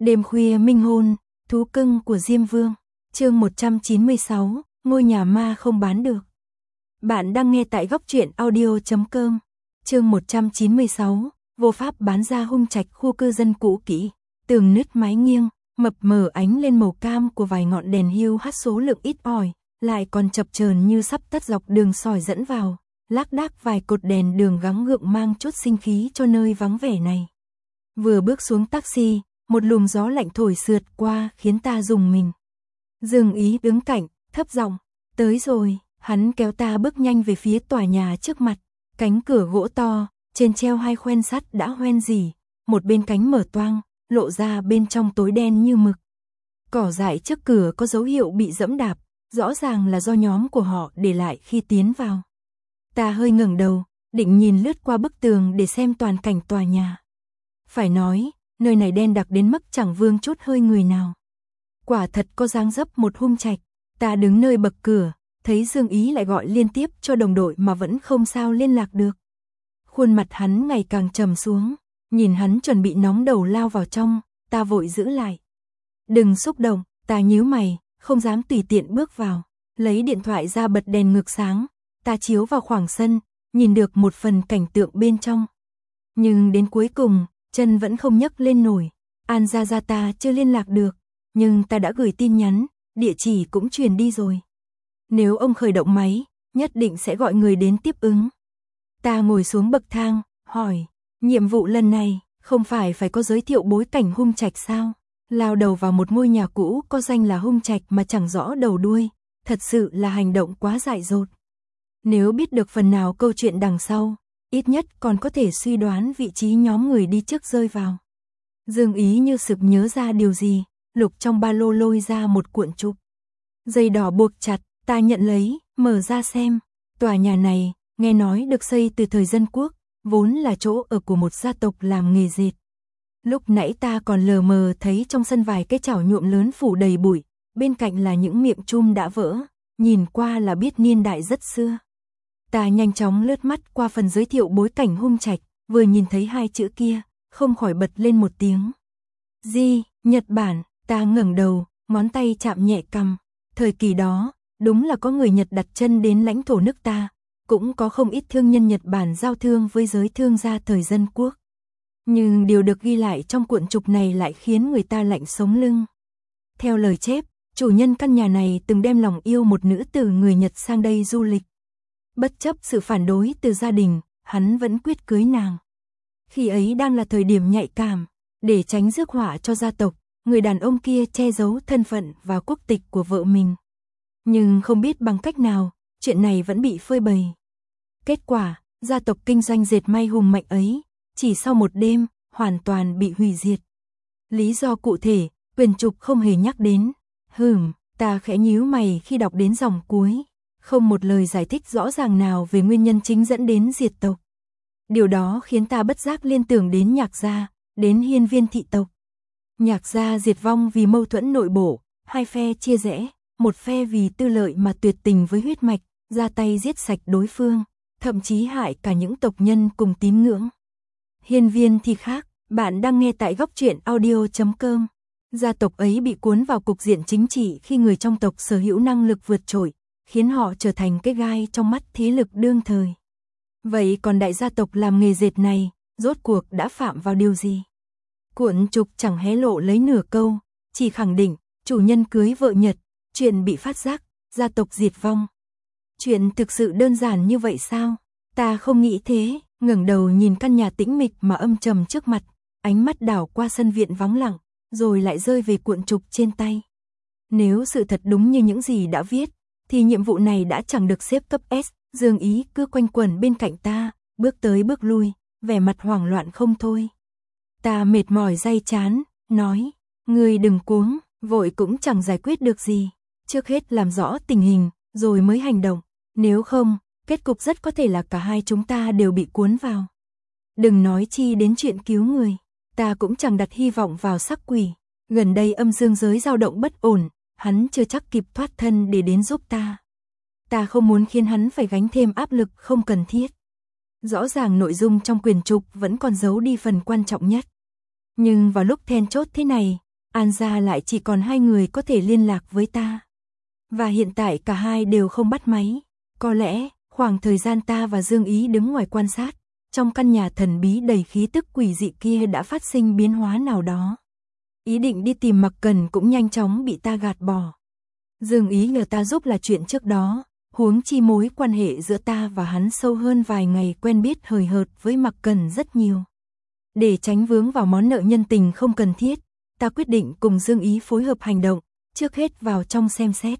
Đêm khuya minh hôn, thú cưng của Diêm Vương. Chương 196, ngôi nhà ma không bán được. Bạn đang nghe tại góc truyện audio.com. Chương 196, vô pháp bán ra hung trạch khu cư dân cũ kỹ. Tường nứt mái nghiêng, mập mờ ánh lên màu cam của vài ngọn đèn hiu hắt số lượng ít ỏi, lại còn chập chờn như sắp tắt dọc đường sỏi dẫn vào. Lác đác vài cột đèn đường gắng gượng mang chút sinh khí cho nơi vắng vẻ này. Vừa bước xuống taxi, một luồng gió lạnh thổi sượt qua khiến ta rùng mình. Dương Ý đứng cạnh, thấp giọng, tới rồi, hắn kéo ta bước nhanh về phía tòa nhà trước mặt. Cánh cửa gỗ to, trên treo hai khoen sắt đã hoen rỉ, một bên cánh mở toang, lộ ra bên trong tối đen như mực. Cỏ dại trước cửa có dấu hiệu bị dẫm đạp, rõ ràng là do nhóm của họ để lại khi tiến vào. Ta hơi ngẩng đầu, định nhìn lướt qua bức tường để xem toàn cảnh tòa nhà. Phải nói, nơi này đen đặc đến mức chẳng vương chút hơi người nào. Quả thật có dáng dấp một hung trạch. Ta đứng nơi bậc cửa, thấy Dương Ý lại gọi liên tiếp cho đồng đội mà vẫn không sao liên lạc được. Khuôn mặt hắn ngày càng trầm xuống, nhìn hắn chuẩn bị nóng đầu lao vào trong, ta vội giữ lại. Đừng xúc động, ta nhíu mày, không dám tùy tiện bước vào. Lấy điện thoại ra bật đèn ngược sáng, ta chiếu vào khoảng sân, nhìn được một phần cảnh tượng bên trong. Nhưng đến cuối cùng, chân vẫn không nhấc lên nổi. An Gia ta chưa liên lạc được, nhưng ta đã gửi tin nhắn, địa chỉ cũng truyền đi rồi. Nếu ông khởi động máy, nhất định sẽ gọi người đến tiếp ứng. Ta ngồi xuống bậc thang, hỏi, nhiệm vụ lần này, không phải có giới thiệu bối cảnh hung trạch sao? Lao đầu vào một ngôi nhà cũ có danh là hung trạch mà chẳng rõ đầu đuôi, thật sự là hành động quá dại dột. Nếu biết được phần nào câu chuyện đằng sau, ít nhất còn có thể suy đoán vị trí nhóm người đi trước rơi vào. Dương Ý như sực nhớ ra điều gì, lục trong ba lô lôi ra một cuộn trục. Dây đỏ buộc chặt, ta nhận lấy, mở ra xem. Tòa nhà này, nghe nói được xây từ thời Dân Quốc, vốn là chỗ ở của một gia tộc làm nghề dệt. Lúc nãy ta còn lờ mờ thấy trong sân vài cái chảo nhuộm lớn phủ đầy bụi, bên cạnh là những miệng chum đã vỡ, nhìn qua là biết niên đại rất xưa. Ta nhanh chóng lướt mắt qua phần giới thiệu bối cảnh hung trạch, vừa nhìn thấy hai chữ kia, không khỏi bật lên một tiếng. Nhật Bản, ta ngẩng đầu, ngón tay chạm nhẹ cằm. Thời kỳ đó, đúng là có người Nhật đặt chân đến lãnh thổ nước ta, cũng có không ít thương nhân Nhật Bản giao thương với giới thương gia thời Dân Quốc. Nhưng điều được ghi lại trong cuộn trục này lại khiến người ta lạnh sống lưng. Theo lời chép, chủ nhân căn nhà này từng đem lòng yêu một nữ tử người Nhật sang đây du lịch. Bất chấp sự phản đối từ gia đình, hắn vẫn quyết cưới nàng. Khi ấy đang là thời điểm nhạy cảm, để tránh rước họa cho gia tộc, người đàn ông kia che giấu thân phận và quốc tịch của vợ mình. Nhưng không biết bằng cách nào, chuyện này vẫn bị phơi bày. Kết quả, gia tộc kinh doanh dệt may hùng mạnh ấy, chỉ sau một đêm, hoàn toàn bị hủy diệt. Lý do cụ thể, quyển trục không hề nhắc đến. Ta khẽ nhíu mày khi đọc đến dòng cuối. Không một lời giải thích rõ ràng nào về nguyên nhân chính dẫn đến diệt tộc. Điều đó khiến ta bất giác liên tưởng đến Nhạc gia, đến Hiên Viên thị tộc. Nhạc gia diệt vong vì mâu thuẫn nội bộ, hai phe chia rẽ, một phe vì tư lợi mà tuyệt tình với huyết mạch, ra tay giết sạch đối phương, thậm chí hại cả những tộc nhân cùng tín ngưỡng. Hiên Viên thì khác, bạn đang nghe tại góc truyện audio.com. Gia tộc ấy bị cuốn vào cục diện chính trị khi người trong tộc sở hữu năng lực vượt trội, khiến họ trở thành cái gai trong mắt thế lực đương thời. Vậy còn đại gia tộc làm nghề dệt này, rốt cuộc đã phạm vào điều gì? Cuộn trục chẳng hé lộ lấy nửa câu, chỉ khẳng định, chủ nhân cưới vợ Nhật, chuyện bị phát giác, gia tộc diệt vong. Chuyện thực sự đơn giản như vậy sao? Ta không nghĩ thế, ngẩng đầu nhìn căn nhà tĩnh mịch mà âm trầm trước mặt, ánh mắt đảo qua sân viện vắng lặng, rồi lại rơi về cuộn trục trên tay. Nếu sự thật đúng như những gì đã viết, thì nhiệm vụ này đã chẳng được xếp cấp S. Dương Ý cứ quanh quẩn bên cạnh ta, bước tới bước lui, vẻ mặt hoảng loạn không thôi. Ta mệt mỏi day chán, nói, ngươi đừng cuống, vội cũng chẳng giải quyết được gì. Trước hết làm rõ tình hình, rồi mới hành động. Nếu không, kết cục rất có thể là cả hai chúng ta đều bị cuốn vào. Đừng nói chi đến chuyện cứu người. Ta cũng chẳng đặt hy vọng vào sắc quỷ. Gần đây âm dương giới dao động bất ổn, hắn chưa chắc kịp thoát thân để đến giúp ta. Ta không muốn khiến hắn phải gánh thêm áp lực không cần thiết. Rõ ràng nội dung trong quyển trục vẫn còn giấu đi phần quan trọng nhất. Nhưng vào lúc then chốt thế này, An gia lại chỉ còn 2 người có thể liên lạc với ta. Và hiện tại cả hai đều không bắt máy. Có lẽ, khoảng thời gian ta và Dương Ý đứng ngoài quan sát, trong căn nhà thần bí đầy khí tức quỷ dị kia đã phát sinh biến hóa nào đó. Ý định đi tìm Mặc Cần cũng nhanh chóng bị ta gạt bỏ. Dương Ý nhờ ta giúp là chuyện trước đó, huống chi mối quan hệ giữa ta và hắn sâu hơn vài ngày quen biết hời hợt với Mặc Cần rất nhiều. Để tránh vướng vào món nợ nhân tình không cần thiết, ta quyết định cùng Dương Ý phối hợp hành động, trước hết vào trong xem xét.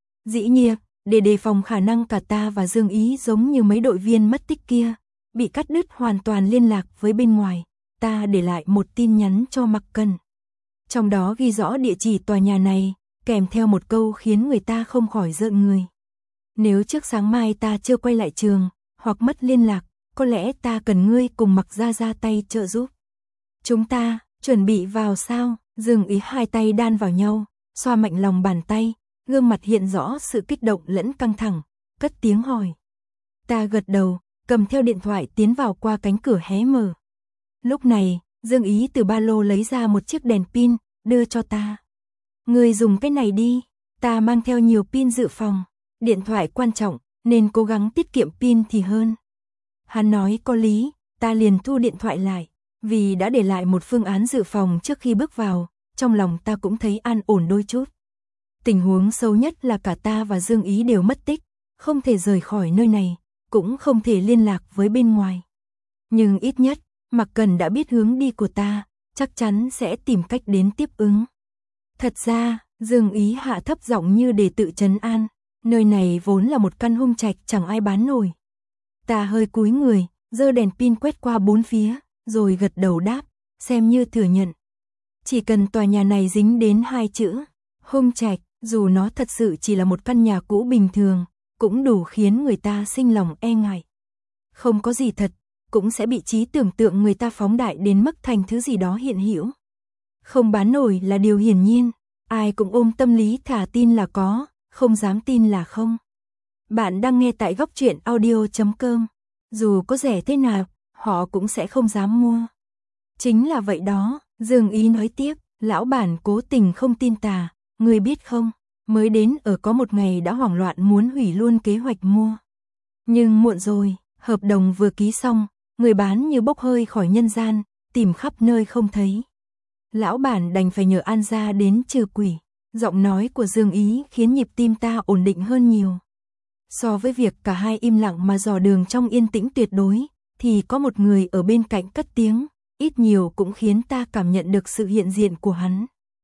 Dĩ nhiên, để đề phòng khả năng cả ta và Dương Ý giống như mấy đội viên mất tích kia, bị cắt đứt hoàn toàn liên lạc với bên ngoài, ta để lại một tin nhắn cho Mặc Cần. Trong đó ghi rõ địa chỉ tòa nhà này, kèm theo một câu khiến người ta không khỏi rợn người. Nếu trước sáng mai ta chưa quay lại trường, hoặc mất liên lạc, có lẽ ta cần ngươi cùng Mặc gia ra tay trợ giúp. Chúng ta, chuẩn bị vào sao? Dương Ý hai tay đan vào nhau, xoa mạnh lòng bàn tay, gương mặt hiện rõ sự kích động lẫn căng thẳng, cất tiếng hỏi. Ta gật đầu, cầm theo điện thoại tiến vào qua cánh cửa hé mở. Lúc này, Dương Ý từ ba lô lấy ra một chiếc đèn pin, đưa cho ta. Ngươi dùng cái này đi, ta mang theo nhiều pin dự phòng, điện thoại quan trọng, nên cố gắng tiết kiệm pin thì hơn. Hắn nói có lý, ta liền thu điện thoại lại, vì đã để lại một phương án dự phòng trước khi bước vào, trong lòng ta cũng thấy an ổn đôi chút. Tình huống xấu nhất là cả ta và Dương Ý đều mất tích, không thể rời khỏi nơi này, cũng không thể liên lạc với bên ngoài. Nhưng ít nhất, Mặc Cần đã biết hướng đi của ta, chắc chắn sẽ tìm cách đến tiếp ứng. Thật ra, Dương Ý hạ thấp giọng như để tự trấn an, nơi này vốn là một căn hung trạch chẳng ai bán nổi. Ta hơi cúi người, giơ đèn pin quét qua bốn phía, rồi gật đầu đáp, xem như thừa nhận. Chỉ cần tòa nhà này dính đến 2 chữ, hung trạch, dù nó thật sự chỉ là một căn nhà cũ bình thường, cũng đủ khiến người ta sinh lòng e ngại. Không có gì thật, cũng sẽ bị trí tưởng tượng người ta phóng đại đến mức thành thứ gì đó hiện hữu. Không bán nổi là điều hiển nhiên, ai cũng ôm tâm lý thả tin là có, không dám tin là không. Bạn đang nghe tại Góc Truyện Audio.com. Dù có rẻ thế nào, họ cũng sẽ không dám mua. Chính là vậy đó, Dương Ý nói tiếp, lão bản cố tình không tin ta, ngươi biết không, mới đến ở có một ngày đã hoảng loạn muốn hủy luôn kế hoạch mua. Nhưng muộn rồi, hợp đồng vừa ký xong, người bán như bốc hơi khỏi nhân gian, tìm khắp nơi không thấy. Lão bản đành phải nhờ An gia đến trừ quỷ. Giọng nói của Dương Ý khiến nhịp tim ta ổn định hơn nhiều. So với việc cả hai im lặng mà dò đường trong yên tĩnh tuyệt đối, thì có một người ở bên cạnh cất tiếng, ít nhiều cũng khiến ta cảm nhận được sự hiện diện của hắn.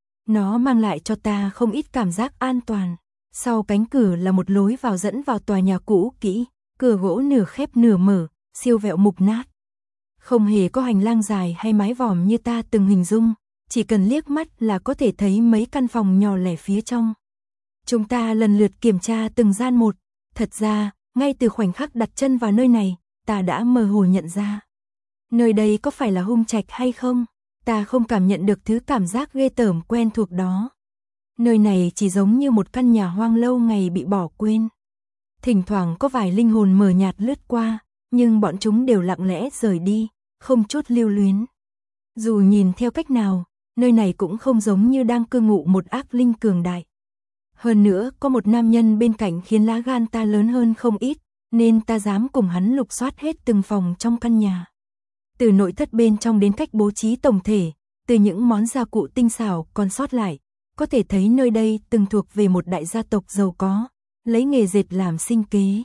Nó mang lại cho ta không ít cảm giác an toàn. Sau cánh cửa là một lối vào dẫn vào tòa nhà cũ kỹ, cửa gỗ nửa khép nửa mở, siêu vẹo mục nát. Không hề có hành lang dài hay mái vòm như ta từng hình dung, chỉ cần liếc mắt là có thể thấy mấy căn phòng nhỏ lẻ phía trong. Chúng ta lần lượt kiểm tra từng gian một, thật ra, ngay từ khoảnh khắc đặt chân vào nơi này, ta đã mơ hồ nhận ra. Nơi đây có phải là hung trạch hay không? Ta không cảm nhận được thứ cảm giác ghê tởm quen thuộc đó. Nơi này chỉ giống như một căn nhà hoang lâu ngày bị bỏ quên. Thỉnh thoảng có vài linh hồn mờ nhạt lướt qua, nhưng bọn chúng đều lặng lẽ rời đi, không chút lưu luyến. Dù nhìn theo cách nào, nơi này cũng không giống như đang cư ngụ một ác linh cường đại. Hơn nữa, có một nam nhân bên cạnh khiến lá gan ta lớn hơn không ít, nên ta dám cùng hắn lục soát hết từng phòng trong căn nhà. Từ nội thất bên trong đến cách bố trí tổng thể, từ những món gia cụ tinh xảo còn sót lại, có thể thấy nơi đây từng thuộc về một đại gia tộc giàu có, lấy nghề dệt làm sinh kế.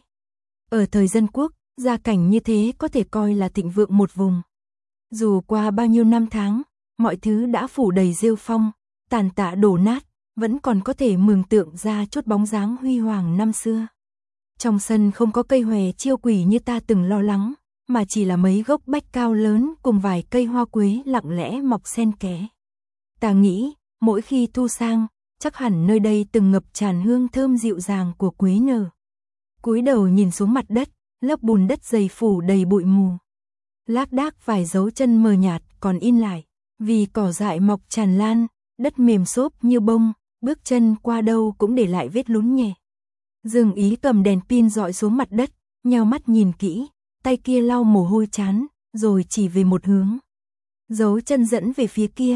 Ở thời dân quốc, gia cảnh như thế có thể coi là thịnh vượng một vùng. Dù qua bao nhiêu năm tháng, mọi thứ đã phủ đầy rêu phong, tàn tạ đổ nát, vẫn còn có thể mường tượng ra chút bóng dáng huy hoàng năm xưa. Trong sân không có cây hòe chiêu quỷ như ta từng lo lắng, mà chỉ là mấy gốc bách cao lớn cùng vài cây hoa quế lặng lẽ mọc xen kẽ. Ta nghĩ, mỗi khi thu sang, chắc hẳn nơi đây từng ngập tràn hương thơm dịu dàng của quế nở. Cúi đầu nhìn xuống mặt đất, lớp bùn đất dày phủ đầy bụi mù. Lác đác vài dấu chân mờ nhạt còn in lại, vì cỏ dại mọc tràn lan, đất mềm xốp như bông, bước chân qua đâu cũng để lại vết lún nhẹ. Dương Ý cầm đèn pin dọi xuống mặt đất, nheo mắt nhìn kỹ, tay kia lau mồ hôi chán, rồi chỉ về một hướng. Dấu chân dẫn về phía kia,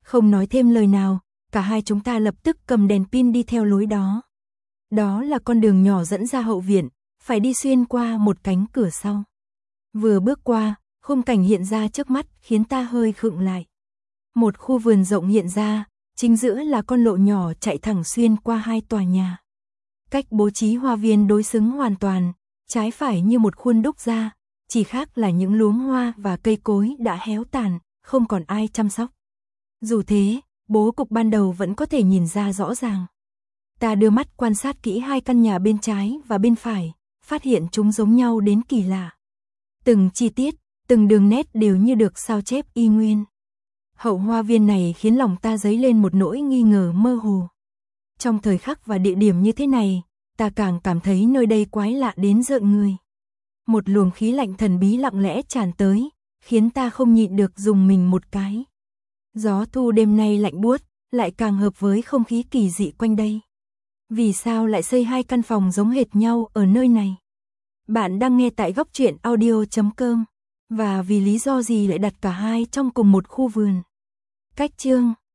Không nói thêm lời nào, cả hai chúng ta lập tức cầm đèn pin đi theo lối đó. Đó là con đường nhỏ dẫn ra hậu viện, phải đi xuyên qua một cánh cửa sau. Vừa bước qua, khung cảnh hiện ra trước mắt khiến ta hơi khựng lại. Một khu vườn rộng hiện ra, chính giữa là con lộ nhỏ chạy thẳng xuyên qua hai tòa nhà. Cách bố trí hoa viên đối xứng hoàn toàn, trái phải như một khuôn đúc ra, chỉ khác là những luống hoa và cây cối đã héo tàn, không còn ai chăm sóc. Dù thế, bố cục ban đầu vẫn có thể nhìn ra rõ ràng. Ta đưa mắt quan sát kỹ hai căn nhà bên trái và bên phải, phát hiện chúng giống nhau đến kỳ lạ. Từng chi tiết, từng đường nét đều như được sao chép y nguyên. Hậu hoa viên này khiến lòng ta dấy lên một nỗi nghi ngờ mơ hồ. Trong thời khắc và địa điểm như thế này, ta càng cảm thấy nơi đây quái lạ đến rợn người. Một luồng khí lạnh thần bí lặng lẽ tràn tới, khiến ta không nhịn được rùng mình một cái. Gió thu đêm nay lạnh buốt, lại càng hợp với không khí kỳ dị quanh đây. Vì sao lại xây hai căn phòng giống hệt nhau ở nơi này? Bạn đang nghe tại góc truyện audio.com. Và vì lý do gì lại đặt cả hai trong cùng một khu vườn? Cách chương